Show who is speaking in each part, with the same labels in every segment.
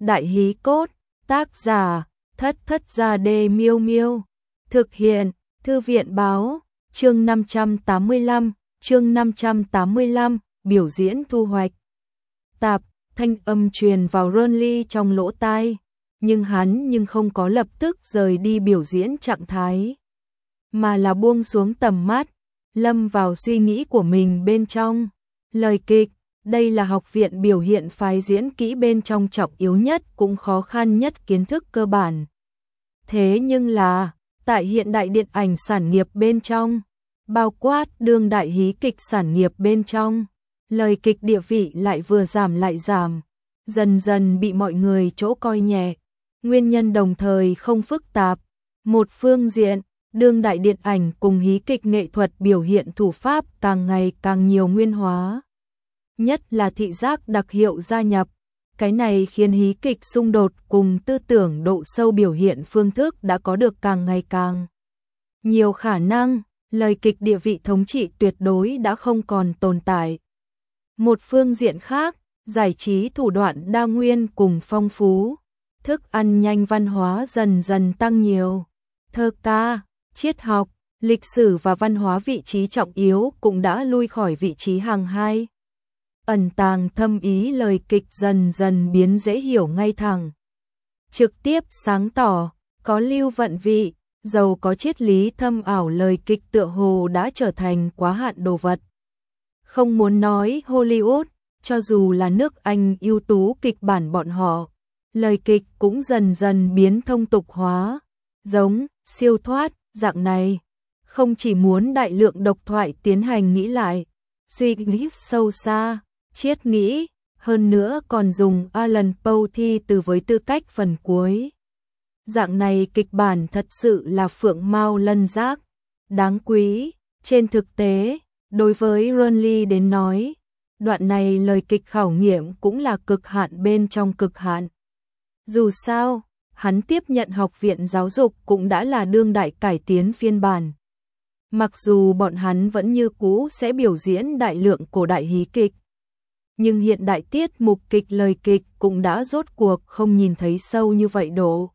Speaker 1: Đại hí cốt, tác giả, Thất Thất Gia Đê Miêu Miêu. Thực hiện, Thư viện báo, chương 585, biểu diễn thu hoạch. Tạp, thanh âm truyền vào Ronly trong lỗ tai, nhưng hắn không có lập tức rời đi biểu diễn trạng thái, mà là buông xuống tầm mắt, lâm vào suy nghĩ của mình bên trong. Lời kịch, đây là học viện biểu hiện phái diễn kỹ bên trong trọng yếu nhất cũng khó khăn nhất kiến thức cơ bản. Thế nhưng là, tại hiện đại điện ảnh sản nghiệp bên trong, bao quát đương đại hí kịch sản nghiệp bên trong, lời kịch địa vị lại vừa giảm lại giảm, dần dần bị mọi người chỗ coi nhẹ. Nguyên nhân đồng thời không phức tạp. Một phương diện, đương đại điện ảnh cùng hí kịch nghệ thuật biểu hiện thủ pháp càng ngày càng nhiều nguyên hóa. Nhất là thị giác đặc hiệu gia nhập. Cái này khiến hí kịch xung đột cùng tư tưởng độ sâu biểu hiện phương thức đã có được càng ngày càng nhiều khả năng, lời kịch địa vị thống trị tuyệt đối đã không còn tồn tại. Một phương diện khác, giải trí thủ đoạn đa nguyên cùng phong phú, thức ăn nhanh văn hóa dần dần tăng nhiều. Thơ ca, triết học, lịch sử và văn hóa vị trí trọng yếu cũng đã lui khỏi vị trí hàng hai. Ẩn tàng thâm ý lời kịch dần dần biến dễ hiểu ngay thẳng, trực tiếp sáng tỏ, có lưu vận vị, giàu có triết lý thâm ảo. Lời kịch tựa hồ đã trở thành quá hạn đồ vật. Không muốn nói Hollywood, cho dù là nước Anh ưu tú kịch bản bọn họ, lời kịch cũng dần dần biến thông tục hóa, giống siêu thoát dạng này, không chỉ muốn đại lượng độc thoại tiến hành nghĩ lại, suy nghĩ sâu xa, triết nghĩ, hơn nữa còn dùng Alan Poe thi từ với tư cách phần cuối. Dạng này kịch bản thật sự là phượng mao lân giác, đáng quý. Trên thực tế, đối với Ronly đến nói, đoạn này lời kịch khảo nghiệm cũng là cực hạn bên trong cực hạn. Dù sao, hắn tiếp nhận học viện giáo dục cũng đã là đương đại cải tiến phiên bản. Mặc dù bọn hắn vẫn như cũ sẽ biểu diễn đại lượng cổ đại hí kịch, nhưng hiện đại tiết mục kịch lời kịch cũng đã rốt cuộc không nhìn thấy sâu như vậy độ.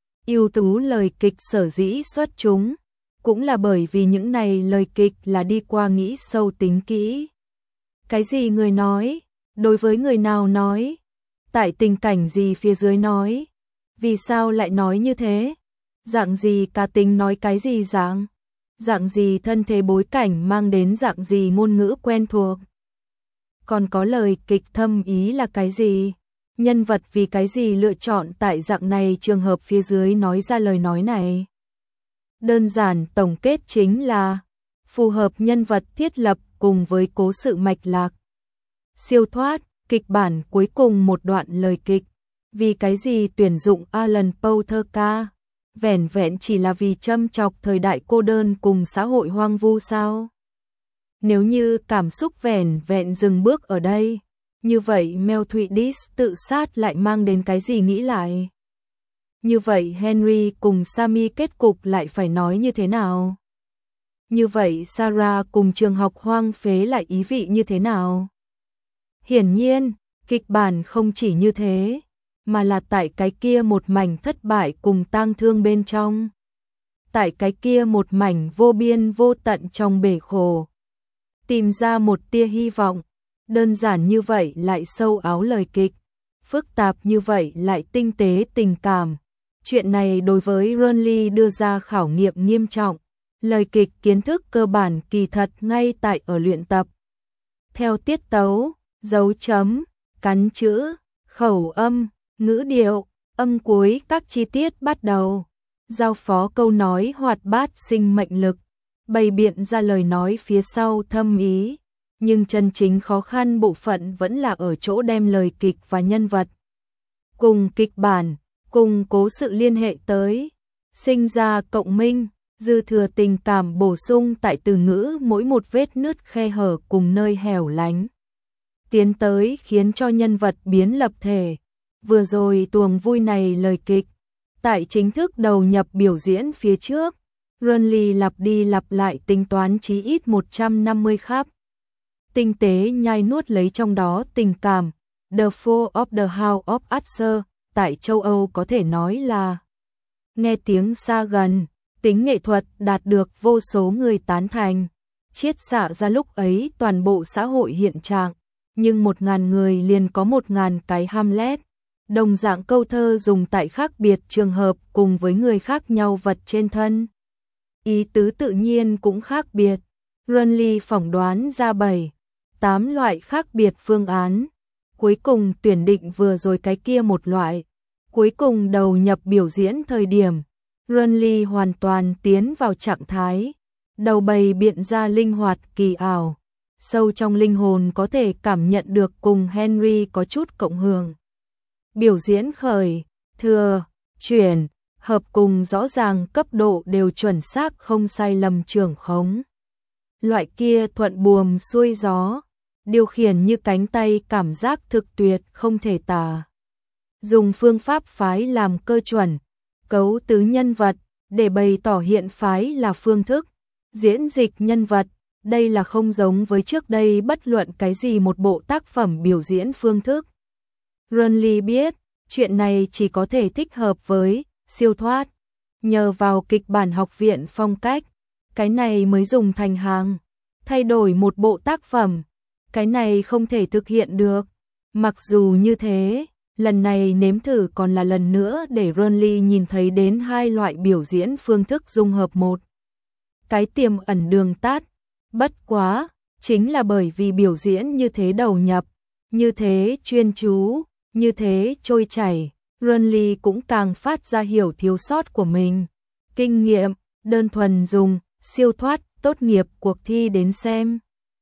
Speaker 1: Ưu tú lời kịch sở dĩ xuất chúng, cũng là bởi vì những này lời kịch là đi qua nghĩ sâu tính kỹ. Cái gì người nói, đối với người nào nói, tại tình cảnh gì phía dưới nói, vì sao lại nói như thế, dạng gì cá tính nói cái gì dạng gì thân thế bối cảnh mang đến dạng gì ngôn ngữ quen thuộc. Còn có lời kịch thâm ý là cái gì, nhân vật vì cái gì lựa chọn tại dạng này trường hợp phía dưới nói ra lời nói này. Đơn giản tổng kết chính là phù hợp nhân vật thiết lập cùng với cố sự mạch lạc. Siêu thoát, kịch bản cuối cùng một đoạn lời kịch, vì cái gì tuyển dụng Alan Poe thơ ca, vẻn vẹn chỉ là vì châm chọc thời đại cô đơn cùng xã hội hoang vu sao? Nếu như cảm xúc vẻn vẹn dừng bước ở đây, như vậy Mel Thụy Dis tự sát lại mang đến cái gì nghĩ lại? Như vậy Henry cùng Sammy kết cục lại phải nói như thế nào? Như vậy Sarah cùng trường học hoang phế lại ý vị như thế nào? Hiển nhiên, kịch bản không chỉ như thế, mà là tại cái kia một mảnh thất bại cùng tang thương bên trong. Tại cái kia một mảnh vô biên vô tận trong bể khổ. Tìm ra một tia hy vọng, đơn giản như vậy lại sâu áo lời kịch, phức tạp như vậy lại tinh tế tình cảm. Chuyện này đối với Ronly đưa ra khảo nghiệm nghiêm trọng, lời kịch kiến thức cơ bản kỳ thật ngay tại ở luyện tập. Theo tiết tấu, dấu chấm, cắn chữ, khẩu âm, ngữ điệu, âm cuối các chi tiết bắt đầu, giao phó câu nói hoạt bát sinh mệnh lực, bày biện ra lời nói phía sau thâm ý, nhưng chân chính khó khăn bộ phận vẫn là ở chỗ đem lời kịch và nhân vật cùng kịch bản, cùng cố sự liên hệ tới, sinh ra cộng minh, dư thừa tình cảm bổ sung tại từ ngữ mỗi một vết nứt khe hở cùng nơi hẻo lánh. Tiến tới khiến cho nhân vật biến lập thể. Vừa rồi tuồng vui này lời kịch, tại chính thức đầu nhập biểu diễn phía trước, Ronly lặp đi lặp lại tính toán chí ít 150 khắp. Tinh tế nhai nuốt lấy trong đó tình cảm, The Fall of the House of Usher, tại châu Âu có thể nói là nghe tiếng xa gần, tính nghệ thuật đạt được vô số người tán thành. Chiết xạ ra lúc ấy toàn bộ xã hội hiện trạng, nhưng 1.000 người liền có 1.000 cái Hamlet. Đồng dạng câu thơ dùng tại khác biệt trường hợp cùng với người khác nhau vật trên thân. Ý tứ tự nhiên cũng khác biệt. Runley phỏng đoán ra 7-8 loại khác biệt phương án. Cuối cùng tuyển định vừa rồi cái kia một loại. Cuối cùng đầu nhập biểu diễn thời điểm, Runley hoàn toàn tiến vào trạng thái. Đầu bày biện ra linh hoạt kỳ ảo. Sâu trong linh hồn có thể cảm nhận được cùng Henry có chút cộng hưởng. Biểu diễn khởi, thừa, chuyển, hợp cùng rõ ràng cấp độ đều chuẩn xác không sai lầm trưởng khống. Loại kia thuận buồm xuôi gió, điều khiển như cánh tay cảm giác thực tuyệt không thể tả. Dùng phương pháp phái làm cơ chuẩn, cấu tứ nhân vật, để bày tỏ hiện phái là phương thức, diễn dịch nhân vật, đây là không giống với trước đây bất luận cái gì một bộ tác phẩm biểu diễn phương thức. Runley biết, chuyện này chỉ có thể thích hợp với siêu thoát, nhờ vào kịch bản học viện phong cách, cái này mới dùng thành hàng, thay đổi một bộ tác phẩm, cái này không thể thực hiện được. Mặc dù như thế, lần này nếm thử còn là lần nữa để Runley nhìn thấy đến hai loại biểu diễn phương thức dung hợp một. Cái tiềm ẩn đường tắt, bất quá, chính là bởi vì biểu diễn như thế đầu nhập, như thế chuyên chú, như thế trôi chảy, Runley cũng càng phát ra hiểu thiếu sót của mình. Kinh nghiệm, đơn thuần dùng, siêu thoát, tốt nghiệp cuộc thi đến xem.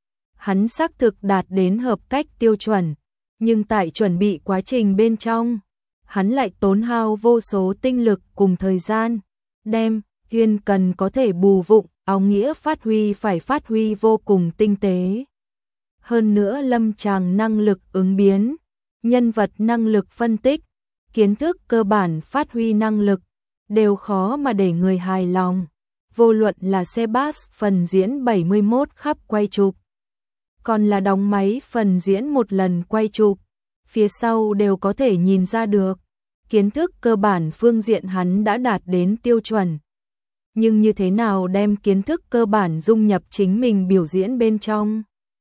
Speaker 1: Hắn xác thực đạt đến hợp cách tiêu chuẩn, nhưng tại chuẩn bị quá trình bên trong, hắn lại tốn hao vô số tinh lực cùng thời gian, đem, Huyên cần có thể bù vụng, áo nghĩa phải phát huy vô cùng tinh tế. Hơn nữa lâm tràng năng lực ứng biến, nhân vật năng lực phân tích, kiến thức cơ bản phát huy năng lực, đều khó mà để người hài lòng. Vô luận là Sebas phần diễn 71 khắp quay chụp, còn là đóng máy phần diễn một lần quay chụp, phía sau đều có thể nhìn ra được, kiến thức cơ bản phương diện hắn đã đạt đến tiêu chuẩn. Nhưng như thế nào đem kiến thức cơ bản dung nhập chính mình biểu diễn bên trong?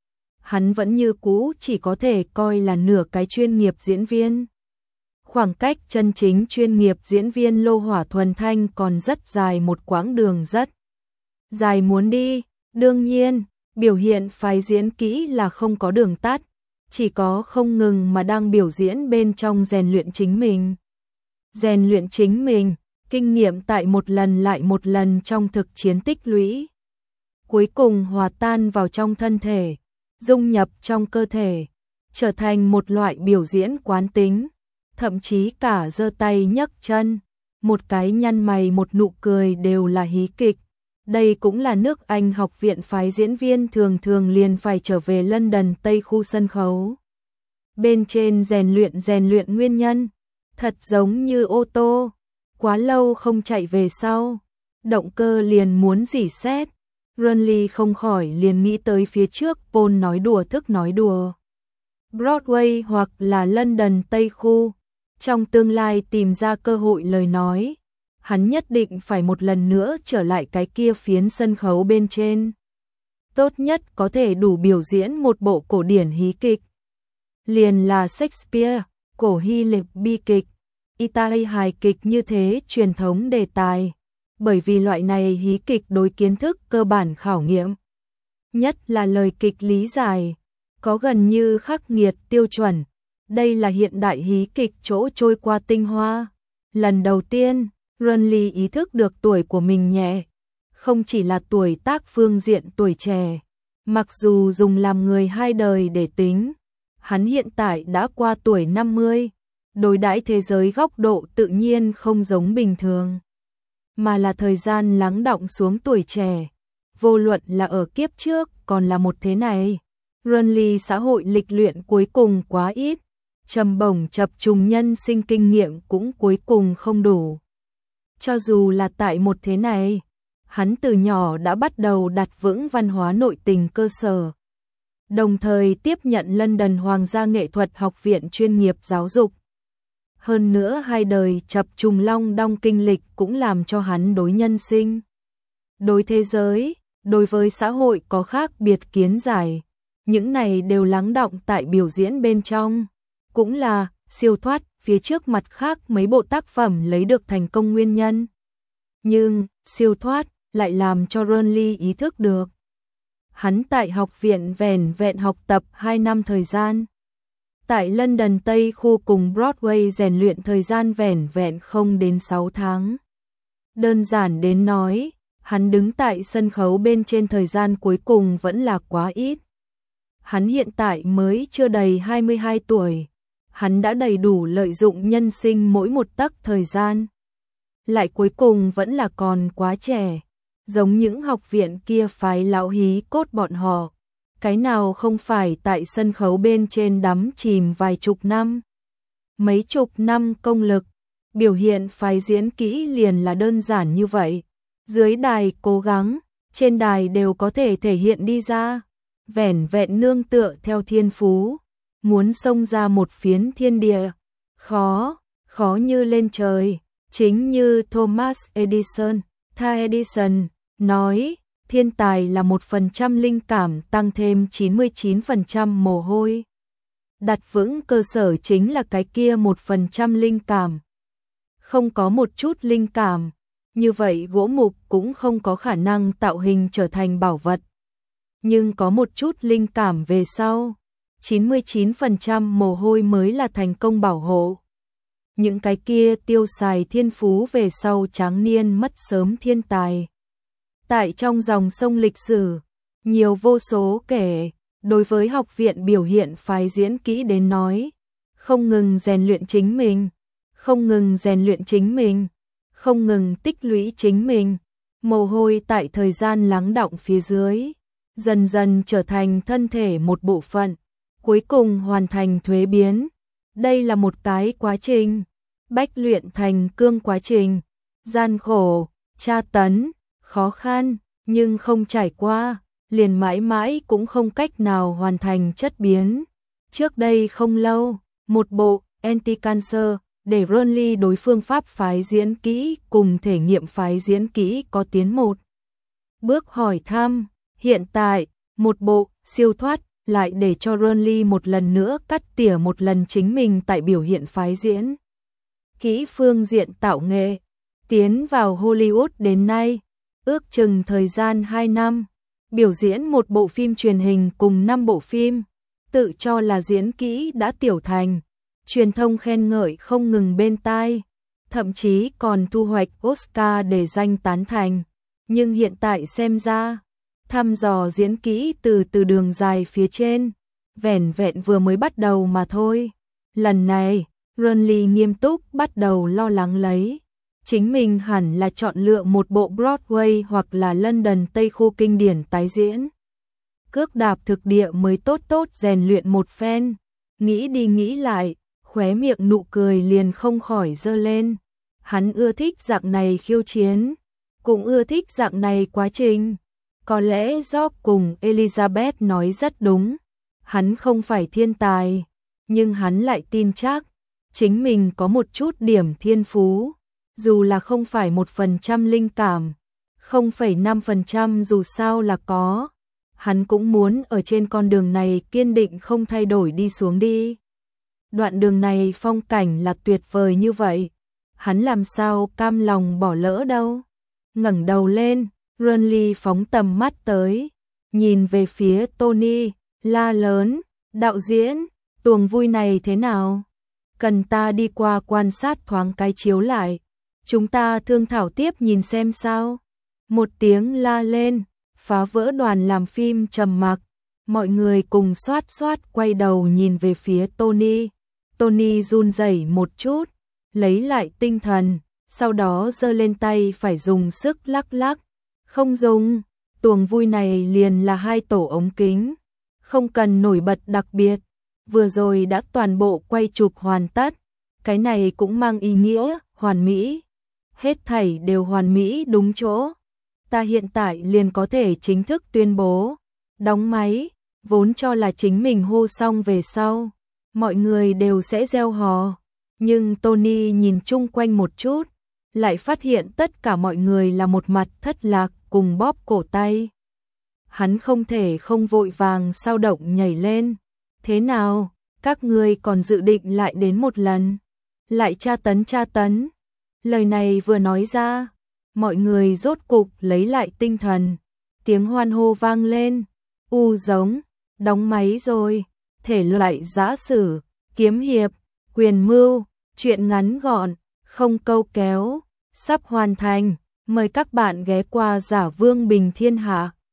Speaker 1: Hắn vẫn như cũ chỉ có thể coi là nửa cái chuyên nghiệp diễn viên. Khoảng cách chân chính chuyên nghiệp diễn viên lô hỏa thuần thanh còn rất dài, một quãng đường rất dài muốn đi. Đương nhiên, biểu hiện phái diễn kỹ là không có đường tắt, chỉ có không ngừng mà đang biểu diễn bên trong rèn luyện chính mình. Rèn luyện chính mình, kinh nghiệm tại một lần lại một lần trong thực chiến tích lũy. Cuối cùng hòa tan vào trong thân thể, dung nhập trong cơ thể, trở thành một loại biểu diễn quán tính, thậm chí cả giơ tay nhấc chân, một cái nhăn mày một nụ cười đều là hí kịch. Đây cũng là nước Anh học viện phái diễn viên thường thường liền phải trở về London Tây khu sân khấu. Bên trên rèn luyện nguyên nhân, thật giống như ô tô, quá lâu không chạy về sau, động cơ liền muốn rỉ sét. Runley không khỏi liền nghĩ tới phía trước Paul nói đùa thức nói đùa. Broadway hoặc là London Tây khu, trong tương lai tìm ra cơ hội lời nói, hắn nhất định phải một lần nữa trở lại cái kia phiến sân khấu bên trên. Tốt nhất có thể đủ biểu diễn một bộ cổ điển hí kịch. Liền là Shakespeare, cổ Hy Lạp bi kịch, Italy hài kịch như thế truyền thống đề tài. Bởi vì loại này hí kịch đối kiến thức cơ bản khảo nghiệm. Nhất là lời kịch lý giải, có gần như khắc nghiệt tiêu chuẩn. Đây là hiện đại hí kịch chỗ trôi qua tinh hoa. Lần đầu tiên, Runley ý thức được tuổi của mình nhẹ, không chỉ là tuổi tác phương diện tuổi trẻ. Mặc dù dùng làm người hai đời để tính, hắn hiện tại đã qua tuổi 50, đối đãi thế giới góc độ tự nhiên không giống bình thường, mà là thời gian lắng đọng xuống tuổi trẻ. Vô luận là ở kiếp trước còn là một thế này, Runley xã hội lịch luyện cuối cùng quá ít, trầm bổng chập trùng nhân sinh kinh nghiệm cũng cuối cùng không đủ. Cho dù là tại một thế này, hắn từ nhỏ đã bắt đầu đặt vững văn hóa nội tình cơ sở, đồng thời tiếp nhận London Hoàng gia nghệ thuật học viện chuyên nghiệp giáo dục. Hơn nữa hai đời chập trùng long đong kinh lịch cũng làm cho hắn đối nhân sinh, đối thế giới, đối với xã hội có khác biệt kiến giải. Những này đều lắng đọng tại biểu diễn bên trong, cũng là siêu thoát phía trước mặt khác mấy bộ tác phẩm lấy được thành công nguyên nhân. Nhưng siêu thoát lại làm cho Renly ý thức được. Hắn tại học viện vẻn vẹn học tập 2 năm thời gian. Tại London Tây khu cùng Broadway rèn luyện thời gian vẻn vẹn không đến 6 tháng. Đơn giản đến nói, hắn đứng tại sân khấu bên trên thời gian cuối cùng vẫn là quá ít. Hắn hiện tại mới chưa đầy 22 tuổi. Hắn đã đầy đủ lợi dụng nhân sinh mỗi một tấc thời gian. Lại cuối cùng vẫn là còn quá trẻ. Giống những học viện kia phái lão hí cốt bọn họ. Cái nào không phải tại sân khấu bên trên đắm chìm vài chục năm. Mấy chục năm công lực. Biểu hiện phái diễn kỹ liền là đơn giản như vậy. Dưới đài cố gắng, trên đài đều có thể thể hiện đi ra. Vẻn vẹn nương tựa theo thiên phú. Muốn xông ra một phiến thiên địa. Khó như lên trời. Chính như Thomas Edison, Edison nói, thiên tài là 1% linh cảm tăng thêm 99% mồ hôi. Đặt vững cơ sở chính là cái kia 1% linh cảm. Không có một chút linh cảm, như vậy gỗ mục cũng không có khả năng tạo hình trở thành bảo vật. Nhưng có một chút linh cảm về sau, 99% mồ hôi mới là thành công bảo hộ. Những cái kia tiêu xài thiên phú về sau tráng niên mất sớm thiên tài. Tại trong dòng sông lịch sử, nhiều vô số kể, đối với học viện biểu hiện phái diễn kỹ đến nói, không ngừng rèn luyện chính mình, không ngừng rèn luyện chính mình, không ngừng tích lũy chính mình, mồ hôi tại thời gian lắng đọng phía dưới, dần dần trở thành thân thể một bộ phận, cuối cùng hoàn thành thuế biến. Đây là một cái quá trình, bách luyện thành cương quá trình, gian khổ, tra tấn, khó khăn, nhưng không trải qua, liền mãi mãi cũng không cách nào hoàn thành chất biến. Trước đây không lâu, một bộ Anti-Cancer để Renly đối phương pháp phái diễn kỹ cùng thể nghiệm phái diễn kỹ có tiến một bước hỏi thăm. Hiện tại, một bộ siêu thoát lại để cho Renly một lần nữa cắt tỉa một lần chính mình tại biểu hiện phái diễn kỹ phương diện tạo nghệ. Tiến vào Hollywood đến nay, ước chừng thời gian 2 năm, biểu diễn một bộ phim truyền hình cùng 5 bộ phim, tự cho là diễn kỹ đã tiểu thành, truyền thông khen ngợi không ngừng bên tai, thậm chí còn thu hoạch Oscar để danh tán thành. Nhưng hiện tại xem ra, thăm dò diễn kỹ từ đường dài phía trên, vẻn vẹn vừa mới bắt đầu mà thôi. Lần này, Renly nghiêm túc bắt đầu lo lắng lấy. Chính mình hẳn là chọn lựa một bộ Broadway hoặc là London Tây khu kinh điển tái diễn. Cước đạp thực địa mới tốt rèn luyện một phen. Nghĩ đi nghĩ lại, khóe miệng nụ cười liền không khỏi dơ lên. Hắn ưa thích dạng này khiêu chiến, cũng ưa thích dạng này quá trình. Có lẽ Job cùng Elizabeth nói rất đúng. Hắn không phải thiên tài, nhưng hắn lại tin chắc chính mình có một chút điểm thiên phú. Dù là không phải 1% linh cảm, 0,5% dù sao là có. Hắn cũng muốn ở trên con đường này kiên định không thay đổi đi xuống đi. Đoạn đường này phong cảnh là tuyệt vời như vậy, hắn làm sao cam lòng bỏ lỡ đâu. Ngẩng đầu lên, Renly phóng tầm mắt tới, nhìn về phía Tony, la lớn, đạo diễn, tuồng vui này thế nào? Cần ta đi qua quan sát thoáng cái chiếu lại. Chúng ta thương thảo tiếp nhìn xem sao. Một tiếng la lên, phá vỡ đoàn làm phim trầm mặc. Mọi người cùng xoát quay đầu nhìn về phía Tony. Tony run rẩy một chút, lấy lại tinh thần, sau đó giơ lên tay phải dùng sức lắc lắc. Không dùng, tuồng vui này liền là 2 tổ ống kính, không cần nổi bật đặc biệt. Vừa rồi đã toàn bộ quay chụp hoàn tất, cái này cũng mang ý nghĩa hoàn mỹ. Hết thảy đều hoàn mỹ đúng chỗ. Ta hiện tại liền có thể chính thức tuyên bố đóng máy, vốn cho là chính mình hô xong về sau mọi người đều sẽ reo hò, Nhưng Tony nhìn chung quanh một chút, lại phát hiện tất cả mọi người là một mặt thất lạc cùng bóp cổ tay. Hắn không thể không vội vàng sao động nhảy lên. Thế nào, các ngươi còn dự định lại đến một lần? Lại tra tấn. Lời này vừa nói ra, mọi người rốt cục lấy lại tinh thần. Tiếng hoan hô vang lên. Giống, đóng máy rồi. Thể loại giã sử, kiếm hiệp, quyền mưu, truyện ngắn gọn, không câu kéo, sắp hoàn thành. Mời các bạn ghé qua Giả Vương Bình Thiên Hạ.